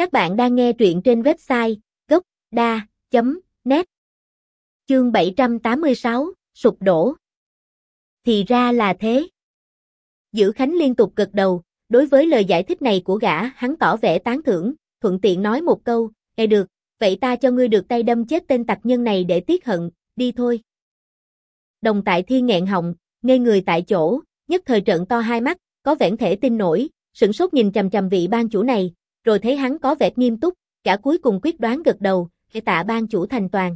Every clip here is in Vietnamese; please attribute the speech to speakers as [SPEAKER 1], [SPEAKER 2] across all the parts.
[SPEAKER 1] Các bạn đang nghe truyện trên website gốc.da.net. Chương 786, sụp đổ. Thì ra là thế. Dữ Khánh liên tục gật đầu, đối với lời giải thích này của gã, hắn tỏ vẻ tán thưởng, thuận tiện nói một câu, được, vậy ta cho ngươi được tay đâm chết tên tặc nhân này để tiết hận, đi thôi. Đồng Tại Thiên nghẹn họng, ngây người tại chỗ, nhất thời trợn to hai mắt, có vẻ thể tin nổi, sửng sốt nhìn chằm chằm vị ban chủ này, rồi thấy hắn có vẻ nghiêm túc, cả cuối cùng quyết đoán gật đầu, tạ ban chủ thành toàn.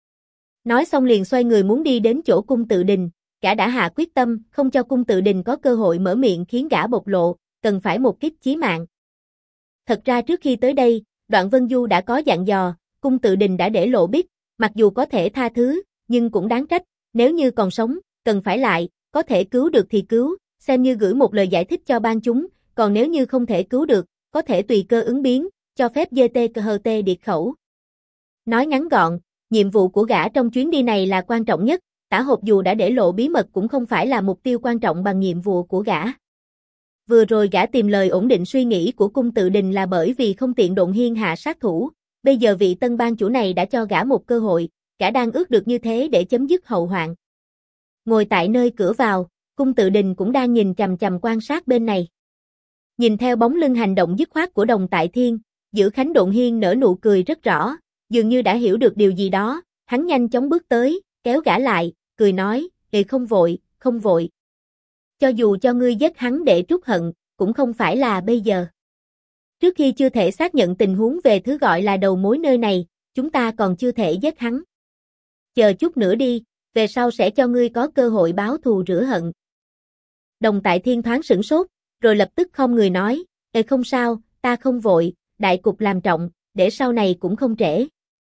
[SPEAKER 1] Nói xong liền xoay người muốn đi đến chỗ Cung Tự Đình, gã đã hạ quyết tâm, không cho Cung Tự Đình có cơ hội mở miệng khiến gã bộc lộ, cần phải một kích chí mạng. Thật ra trước khi tới đây, Đoạn Vân Du đã có dặn dò, Cung Tự Đình đã để lộ biết, mặc dù có thể tha thứ, nhưng cũng đáng trách, nếu như còn sống, cần phải lại, có thể cứu được thì cứu, xem như gửi một lời giải thích cho ban chúng, còn nếu như không thể cứu được, có thể tùy cơ ứng biến, cho phép GT điệt khẩu. Nói ngắn gọn, nhiệm vụ của gã trong chuyến đi này là quan trọng nhất, Tả Hộp dù đã để lộ bí mật cũng không phải là mục tiêu quan trọng bằng nhiệm vụ của gã. Vừa rồi gã tìm lời ổn định suy nghĩ của Cung Tự Đình là bởi vì không tiện độn hiên hạ sát thủ, bây giờ vị tân ban chủ này đã cho gã một cơ hội, gã đang ước được như thế để chấm dứt hậu hoạn. Ngồi tại nơi cửa vào, Cung Tự Đình cũng đang nhìn chằm chằm quan sát bên này. Nhìn theo bóng lưng hành động dứt khoát của Đồng Tại Thiên, Dữ Khánh độn hiên nở nụ cười rất rõ, dường như đã hiểu được điều gì đó, hắn nhanh chóng bước tới, kéo gã lại, cười nói, không vội, không vội. Cho dù cho ngươi giết hắn để trút hận, cũng không phải là bây giờ. Trước khi chưa thể xác nhận tình huống về thứ gọi là đầu mối nơi này, chúng ta còn chưa thể giết hắn. Chờ chút nữa đi, về sau sẽ cho ngươi có cơ hội báo thù rửa hận. Đồng Tại Thiên thoáng sửng sốt, rồi lập tức không người nói, không sao, ta không vội, đại cục làm trọng, để sau này cũng không trễ.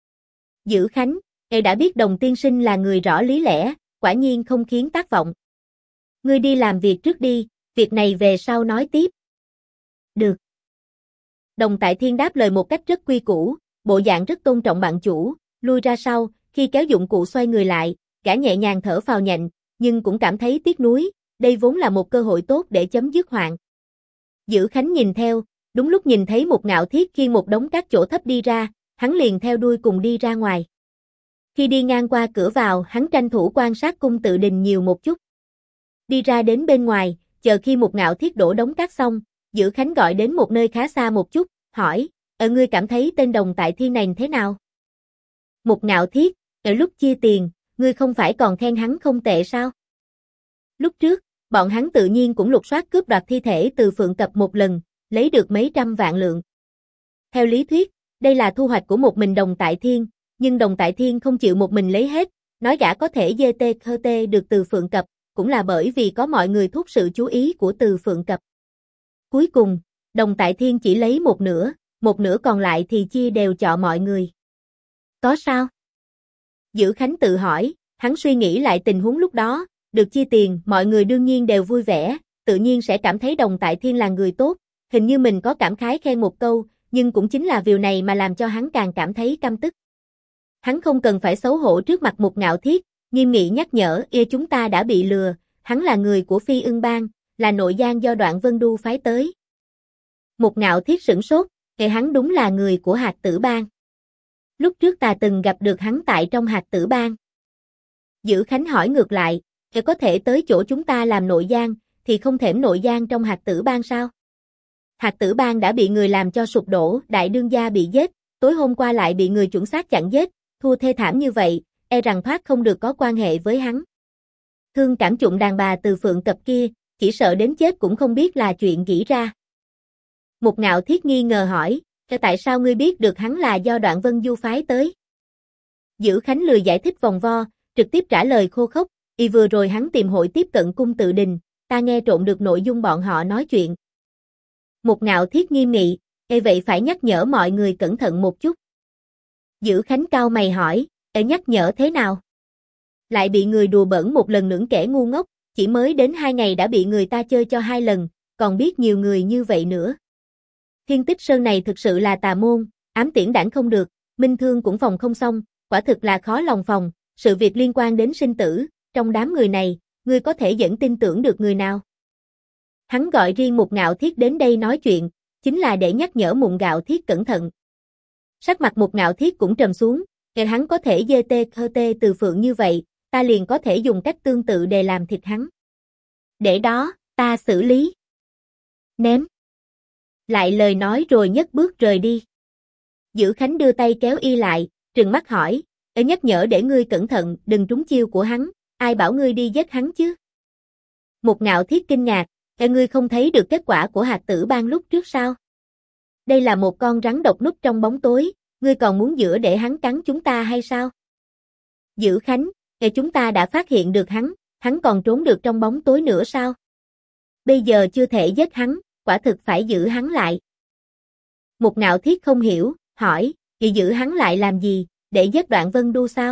[SPEAKER 1] Dữ Khánh, đã biết Đồng tiên sinh là người rõ lý lẽ, quả nhiên không khiến tác vọng. Ngươi đi làm việc trước đi, việc này về sau nói tiếp. Được. Đồng Tại Thiên đáp lời một cách rất quy củ, bộ dạng rất tôn trọng bạn chủ, lui ra sau, khi kéo dụng cụ xoay người lại, gã nhẹ nhàng thở phào nhẹ, nhưng cũng cảm thấy tiếc nuối, đây vốn là một cơ hội tốt để chấm dứt hoạn. Dữ Khánh nhìn theo, đúng lúc nhìn thấy một Ngạo Thiết khiêng một đống các chỗ thấp đi ra, hắn liền theo đuôi cùng đi ra ngoài. Khi đi ngang qua cửa vào, hắn tranh thủ quan sát Cung Tự Đình nhiều một chút. Đi ra đến bên ngoài, chờ khi một Ngạo Thiết đổ đống cát xong, Dữ Khánh gọi đến một nơi khá xa một chút, hỏi, ngươi cảm thấy tên Đồng Tại Thiên này thế nào? Một Ngạo Thiết, lúc chia tiền, ngươi không phải còn khen hắn không tệ sao? Lúc trước, bọn hắn tự nhiên cũng lục soát cướp đoạt thi thể từ Phượng Cập một lần, lấy được mấy trăm vạn lượng. Theo lý thuyết, đây là thu hoạch của một mình Đồng Tại Thiên, nhưng Đồng Tại Thiên không chịu một mình lấy hết, nói gã có thể GT được từ Phượng Cập, cũng là bởi vì có mọi người thúc sự chú ý của từ Phượng Cập. Cuối cùng, Đồng Tại Thiên chỉ lấy một nửa còn lại thì chia đều cho mọi người. Có sao? Dữ Khánh tự hỏi, hắn suy nghĩ lại tình huống lúc đó, được chia tiền, mọi người đương nhiên đều vui vẻ, tự nhiên sẽ cảm thấy Đồng Tại Thiên là người tốt, hình như mình có cảm khái khen một câu, nhưng cũng chính là điều này mà làm cho hắn càng cảm thấy căm tức. Hắn không cần phải xấu hổ trước mặt một Ngạo Thiết, nghiêm nghị nhắc nhở, chúng ta đã bị lừa, hắn là người của Phi Ưng Bang, là nội gián do Đoạn Vân Du phái tới. Một Ngạo Thiết sửng sốt, hắn đúng là người của Hạt Tử Bang. Lúc trước ta từng gặp được hắn tại trong Hạt Tử Bang. Dữ Khánh hỏi ngược lại, có thể tới chỗ chúng ta làm nội gián, thì không thèm nội gián trong Hạt Tử Bang sao? Hạt Tử Bang đã bị người làm cho sụp đổ, đại đương gia bị giết, tối hôm qua lại bị người chuẩn xác chặn giết, thua thê thảm như vậy, rằng thoát không được có quan hệ với hắn. Thương cảm chụng đàn bà từ Phượng Cập kia, chỉ sợ đến chết cũng không biết là chuyện gì ra. Một Ngạo Thiết nghi ngờ hỏi, tại sao ngươi biết được hắn là do Đoạn Vân Du phái tới? Dữ Khánh lười giải thích vòng vo, trực tiếp trả lời khô khốc, vừa rồi hắn tìm hội tiếp cận Cung Tự Đình, ta nghe trộm được nội dung bọn họ nói chuyện. Một Ngạo Thiết nghiêm nghị, vậy phải nhắc nhở mọi người cẩn thận một chút. Dữ Khánh cau mày hỏi, nhắc nhở thế nào? Lại bị người đùa bỡn một lần nữa kẻ ngu ngốc, chỉ mới đến 2 ngày đã bị người ta chơi cho 2 lần, còn biết nhiều người như vậy nữa. Thiên Tích Sơn này thực sự là tà môn, ám tiễn đảng không được, minh thương cũng phòng không xong, quả thực là khó lòng phòng, sự việc liên quan đến sinh tử, trong đám người này, ngươi có thể dẫn tin tưởng được người nào? Hắn gọi riêng một Ngạo Thiết đến đây nói chuyện, chính là để nhắc nhở Mục Ngạo Thiết cẩn thận. Sắc mặt Mục Ngạo Thiết cũng trầm xuống, nghe hắn có thể dê tê khơ tê từ phượng như vậy, ta liền có thể dùng cách tương tự để làm thịt hắn. Để đó, ta xử lý. Ném. Lại lời nói rồi nhấc bước rời đi. Dữ Khánh đưa tay kéo y lại, trừng mắt hỏi, nhắc nhở để ngươi cẩn thận, đừng trúng chiêu của hắn, ai bảo ngươi đi giết hắn chứ? Mục Ngạo Thiết kinh ngạc, ngươi không thấy được kết quả của hạt tử bang lúc trước sao? Đây là một con rắn độc núp trong bóng tối, ngươi còn muốn giữa để hắn cắn chúng ta hay sao? Dữ Khánh, chúng ta đã phát hiện được hắn còn trốn được trong bóng tối nữa sao? Bây giờ chưa thể giết hắn, quả thực phải giữ hắn lại. Mục Ngạo Thiết không hiểu, hỏi, vậy giữ hắn lại làm gì, để giết Đoạn Vân Du sao?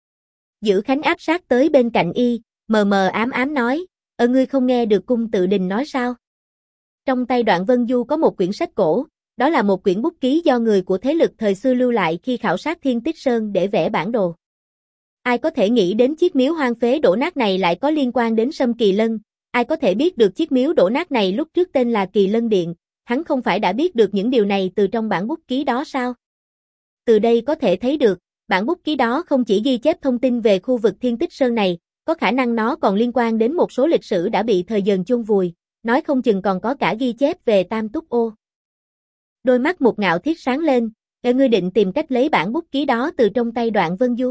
[SPEAKER 1] Dữ Khánh áp sát tới bên cạnh y, mờ mờ ám ám nói, ngươi không nghe được cung tự đình nói sao? Trong tay Đoạn Vân Du có một quyển sách cổ, đó là một quyển bút ký do người của thế lực thời xưa lưu lại khi khảo sát Thiên Tích Sơn để vẽ bản đồ. Ai có thể nghĩ đến chiếc miếu hoang phế đổ nát này lại có liên quan đến Sâm Kỳ Lân, ai có thể biết được chiếc miếu đổ nát này lúc trước tên là Kỳ Lân Điện, hắn không phải đã biết được những điều này từ trong bản bút ký đó sao? Từ đây có thể thấy được, bản bút ký đó không chỉ ghi chép thông tin về khu vực Thiên Tích Sơn này, có khả năng nó còn liên quan đến một số lịch sử đã bị thời dần chôn vùi, nói không chừng còn có cả ghi chép về Tam Túc Ô. Đôi mắt Mục Ngạo Thiết sáng lên, ngươi định tìm cách lấy bản bút ký đó từ trong tay Đoạn Vân Du.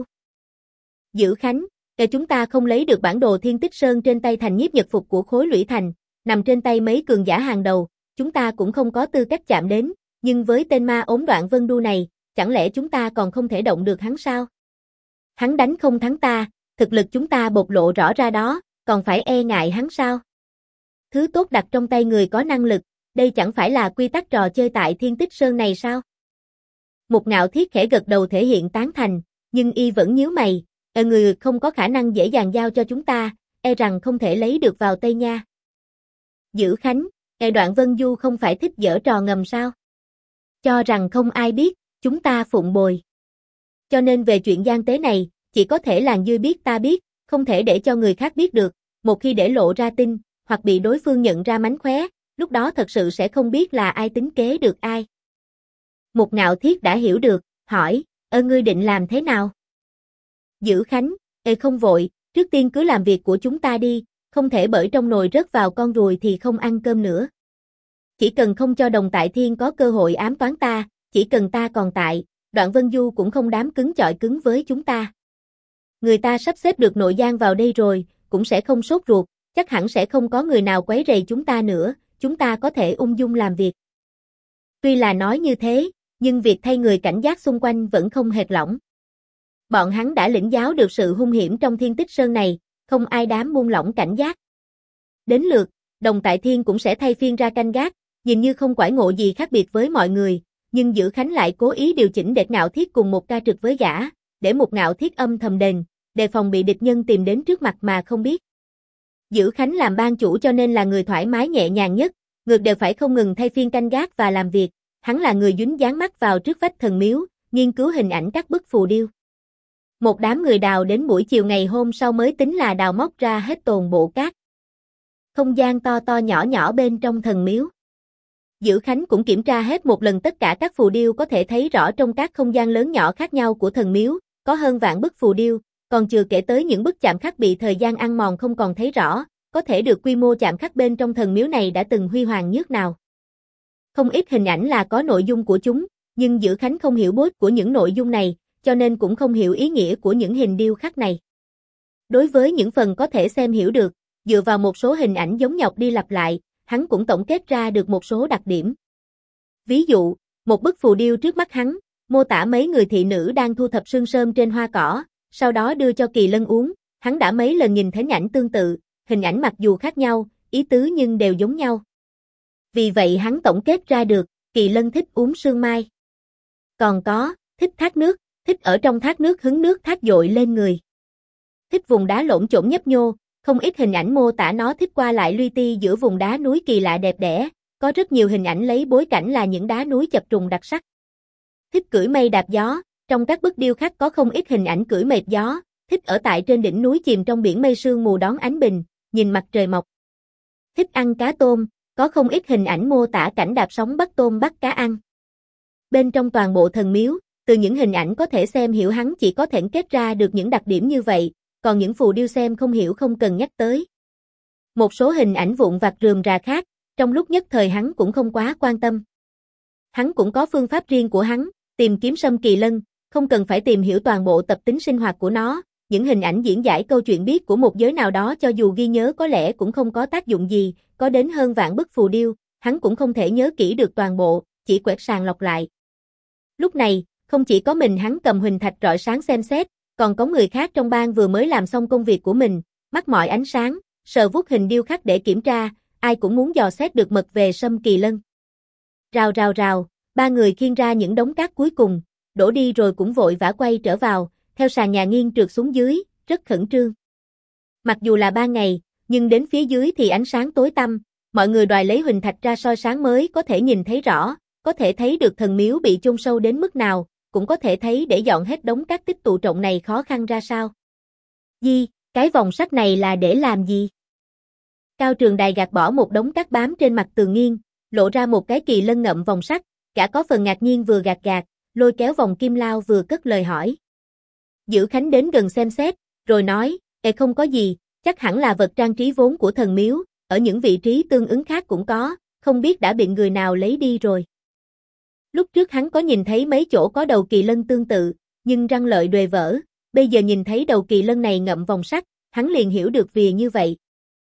[SPEAKER 1] Dữ Khánh, chúng ta không lấy được bản đồ Thiên Tích Sơn trên tay Thành Nhiếp Nhật Phục của khối Lũy Thành, nằm trên tay mấy cường giả hàng đầu, chúng ta cũng không có tư cách chạm đến, nhưng với tên ma ốm Đoạn Vân Du này, chẳng lẽ chúng ta còn không thể động được hắn sao? Hắn đánh không thắng ta, thực lực chúng ta bộc lộ rõ ra đó, còn phải e ngại hắn sao? Thứ tốt đặt trong tay người có năng lực, đây chẳng phải là quy tắc trò chơi tại Thiên Tích Sơn này sao? Mục Ngạo Thiết khẽ gật đầu thể hiện tán thành, nhưng y vẫn nhíu mày, người không có khả năng dễ dàng giao cho chúng ta, e rằng không thể lấy được vào tay nha. Dữ Khánh, Đoạn Vân Du không phải thích giở trò ngầm sao? Cho rằng không ai biết, chúng ta phụng bồi. Cho nên về chuyện gian tế này, chỉ có thể làng Dươi biết ta biết, không thể để cho người khác biết được, một khi để lộ ra tin, hoặc bị đối phương nhận ra mánh khóe, lúc đó thật sự sẽ không biết là ai tính kế được ai. Mục Ngạo Thiết đã hiểu được, hỏi, ngươi định làm thế nào? Dữ Khánh, không vội, trước tiên cứ làm việc của chúng ta đi, không thể bởi trong nồi rớt vào con ruồi thì không ăn cơm nữa. Chỉ cần không cho Đồng Tại Thiên có cơ hội ám toán ta, chỉ cần ta còn tại, Đoạn Vân Du cũng không dám cứng chọi cứng với chúng ta. Người ta sắp xếp được nội gian vào đây rồi, cũng sẽ không sốt ruột, chắc hẳn sẽ không có người nào quấy rầy chúng ta nữa, chúng ta có thể ung dung làm việc. Tuy là nói như thế, nhưng việc thay người cảnh giác xung quanh vẫn không hệt lỏng. Bọn hắn đã lĩnh giáo được sự hung hiểm trong Thiên Tích Sơn này, không ai dám buông lỏng cảnh giác. Đến lượt, Đồng Tại Thiên cũng sẽ thay phiên ra canh gác, nhìn như không quải ngộ gì khác biệt với mọi người, nhưng Dữ Khánh lại cố ý điều chỉnh để Ngạo Thiết cùng một ca trực với gã, để một Ngạo Thiết âm thầm đề phòng bị địch nhân tìm đến trước mặt mà không biết. Dữ Khánh làm ban chủ cho nên là người thoải mái nhẹ nhàng nhất, ngược đều phải không ngừng thay phiên canh gác và làm việc, hắn là người dính dán mắt vào trước vách thần miếu, nghiên cứu hình ảnh các bức phù điêu. Một đám người đào đến buổi chiều ngày hôm sau mới tính là đào móc ra hết toàn bộ cát. Không gian to to nhỏ nhỏ bên trong thần miếu. Dữ Khánh cũng kiểm tra hết một lần tất cả các phù điêu có thể thấy rõ trong các không gian lớn nhỏ khác nhau của thần miếu, có hơn vạn bức phù điêu, còn chưa kể tới những bức chạm khắc bị thời gian ăn mòn không còn thấy rõ, có thể được quy mô chạm khắc bên trong thần miếu này đã từng huy hoàng nhước nào. Không ít hình ảnh là có nội dung của chúng, nhưng Dữ Khánh không hiểu bối của những nội dung này, cho nên cũng không hiểu ý nghĩa của những hình điêu khắc này. Đối với những phần có thể xem hiểu được, dựa vào một số hình ảnh giống nhọc đi lặp lại, hắn cũng tổng kết ra được một số đặc điểm. Ví dụ, một bức phù điêu trước mắt hắn, mô tả mấy người thị nữ đang thu thập sương sơm trên hoa cỏ, sau đó đưa cho Kỳ Lân uống, hắn đã mấy lần nhìn thấy ảnh tương tự, hình ảnh mặc dù khác nhau, ý tứ nhưng đều giống nhau. Vì vậy hắn tổng kết ra được, Kỳ Lân thích uống sương mai. Còn có, thích thác nước, thích ở trong thác nước hứng nước thác dội lên người. Thích vùng đá lổn chổn nhấp nhô, không ít hình ảnh mô tả nó thích qua lại luy ti giữa vùng đá núi kỳ lạ đẹp đẽ, có rất nhiều hình ảnh lấy bối cảnh là những đá núi chập trùng đặc sắc. Thích cưỡi mây đạp gió, trong các bức điêu khắc có không ít hình ảnh cưỡi mệt gió, thích ở tại trên đỉnh núi chìm trong biển mây sương mù đón ánh bình, nhìn mặt trời mọc. Thích ăn cá tôm, có không ít hình ảnh mô tả cảnh đạp sóng bắt tôm bắt cá ăn. Bên trong toàn bộ thần miếu, từ những hình ảnh có thể xem hiểu hắn chỉ có thể kết ra được những đặc điểm như vậy, còn những phù điêu xem không hiểu không cần nhắc tới. Một số hình ảnh vụn vặt rườm rà khác, trong lúc nhất thời hắn cũng không quá quan tâm. Hắn cũng có phương pháp riêng của hắn, tìm kiếm sâm kỳ lân, không cần phải tìm hiểu toàn bộ tập tính sinh hoạt của nó, những hình ảnh diễn giải câu chuyện biết của một giới nào đó cho dù ghi nhớ có lẽ cũng không có tác dụng gì, có đến hơn vạn bức phù điêu, hắn cũng không thể nhớ kỹ được toàn bộ, chỉ quẹt sàng lọc lại. Lúc này, không chỉ có mình hắn cầm huỳnh thạch rọi sáng xem xét, còn có người khác trong bang vừa mới làm xong công việc của mình, mắt mọi ánh sáng, sờ vuốt hình điêu khắc để kiểm tra, ai cũng muốn dò xét được mật về sâm kỳ lân. Rào rào rào, ba người khiêng ra những đống cát cuối cùng, đổ đi rồi cũng vội vã quay trở vào, theo sàn nhà nghiêng trượt xuống dưới, rất khẩn trương. Mặc dù là ban ngày, nhưng đến phía dưới thì ánh sáng tối tăm, mọi người đòi lấy huỳnh thạch ra soi sáng mới có thể nhìn thấy rõ, có thể thấy được thần miếu bị chôn sâu đến mức nào, cũng có thể thấy để dọn hết đống cát tích tụ trọng này khó khăn ra sao. Cái vòng sắt này là để làm gì? Cao Trường Đài gạt bỏ một đống cát bám trên mặt tường nghiêng, lộ ra một cái kỳ lân ngậm vòng sắt, cả có phần ngạc nhiên vừa gạt, lôi kéo vòng kim lao vừa cất lời hỏi. Dữ Khánh đến gần xem xét, rồi nói, không có gì, chắc hẳn là vật trang trí vốn của thần miếu, ở những vị trí tương ứng khác cũng có, không biết đã bị người nào lấy đi rồi. Lúc trước hắn có nhìn thấy mấy chỗ có đầu kỳ lân tương tự, nhưng răng lợi đuề vỡ, bây giờ nhìn thấy đầu kỳ lân này ngậm vòng sắt, hắn liền hiểu được vì như vậy.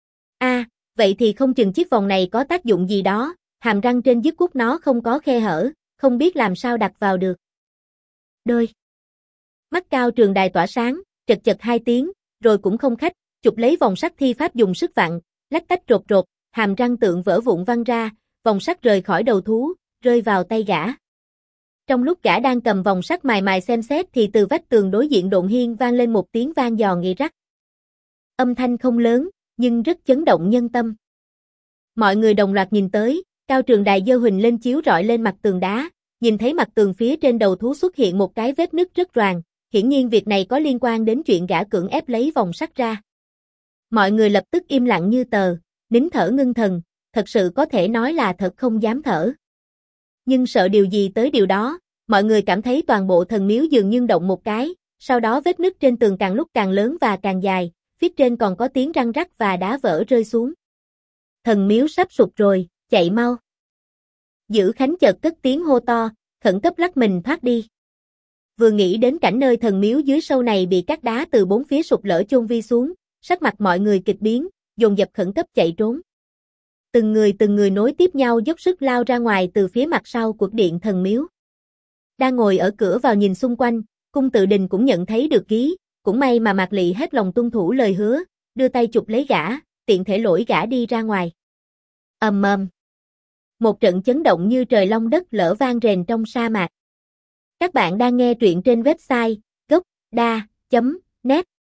[SPEAKER 1] Vậy thì không chừng chiếc vòng này có tác dụng gì đó, hàm răng trên dứt cút nó không có khe hở, không biết làm sao đặt vào được. Đôi mắt Cao Trường Đài tỏa sáng, chật chật hai tiếng, rồi cũng không khách, chụp lấy vòng sắt thi pháp dùng sức vặn, lách tách rột, hàm răng tượng vỡ vụn văng ra, vòng sắt rời khỏi đầu thú, rơi vào tay gã. Trong lúc gã đang cầm vòng sắt mài xem xét thì từ vách tường đối diện độn hiên vang lên một tiếng vang giòn nghị rắc. Âm thanh không lớn, nhưng rất chấn động nhân tâm. Mọi người đồng loạt nhìn tới, Cao Trường Đài giơ huỳnh lên chiếu rọi lên mặt tường đá, nhìn thấy mặt tường phía trên đầu thú xuất hiện một cái vết nứt rất roàng, hiển nhiên việc này có liên quan đến chuyện gã cưỡng ép lấy vòng sắt ra. Mọi người lập tức im lặng như tờ, nín thở ngưng thần, thật sự có thể nói là thật không dám thở. Nhưng sợ điều gì tới điều đó, mọi người cảm thấy toàn bộ thần miếu dường như động một cái, sau đó vết nứt trên tường càng lúc càng lớn và càng dài, phía trên còn có tiếng răng rắc và đá vỡ rơi xuống. Thần miếu sắp sụp rồi, chạy mau. Dữ Khánh chợt cất tiếng hô to, khẩn cấp lắc mình thoát đi. Vừa nghĩ đến cảnh nơi thần miếu dưới sâu này bị các đá từ bốn phía sụp lở chôn vi xuống, sắc mặt mọi người kịch biến, dồn dập khẩn cấp chạy trốn. Từng người nối tiếp nhau dốc sức lao ra ngoài từ phía mặt sau của điện thần miếu. Đang ngồi ở cửa vào nhìn xung quanh, Cung Tự Đình cũng nhận thấy được ký, cũng may mà Mạc Lị hết lòng tuân thủ lời hứa, đưa tay chụp lấy gã, tiện thể lỗi gã đi ra ngoài. Ầm ầm. Một trận chấn động như trời long đất lở vang rền trong sa mạc. Các bạn đang nghe truyện trên website gocda.net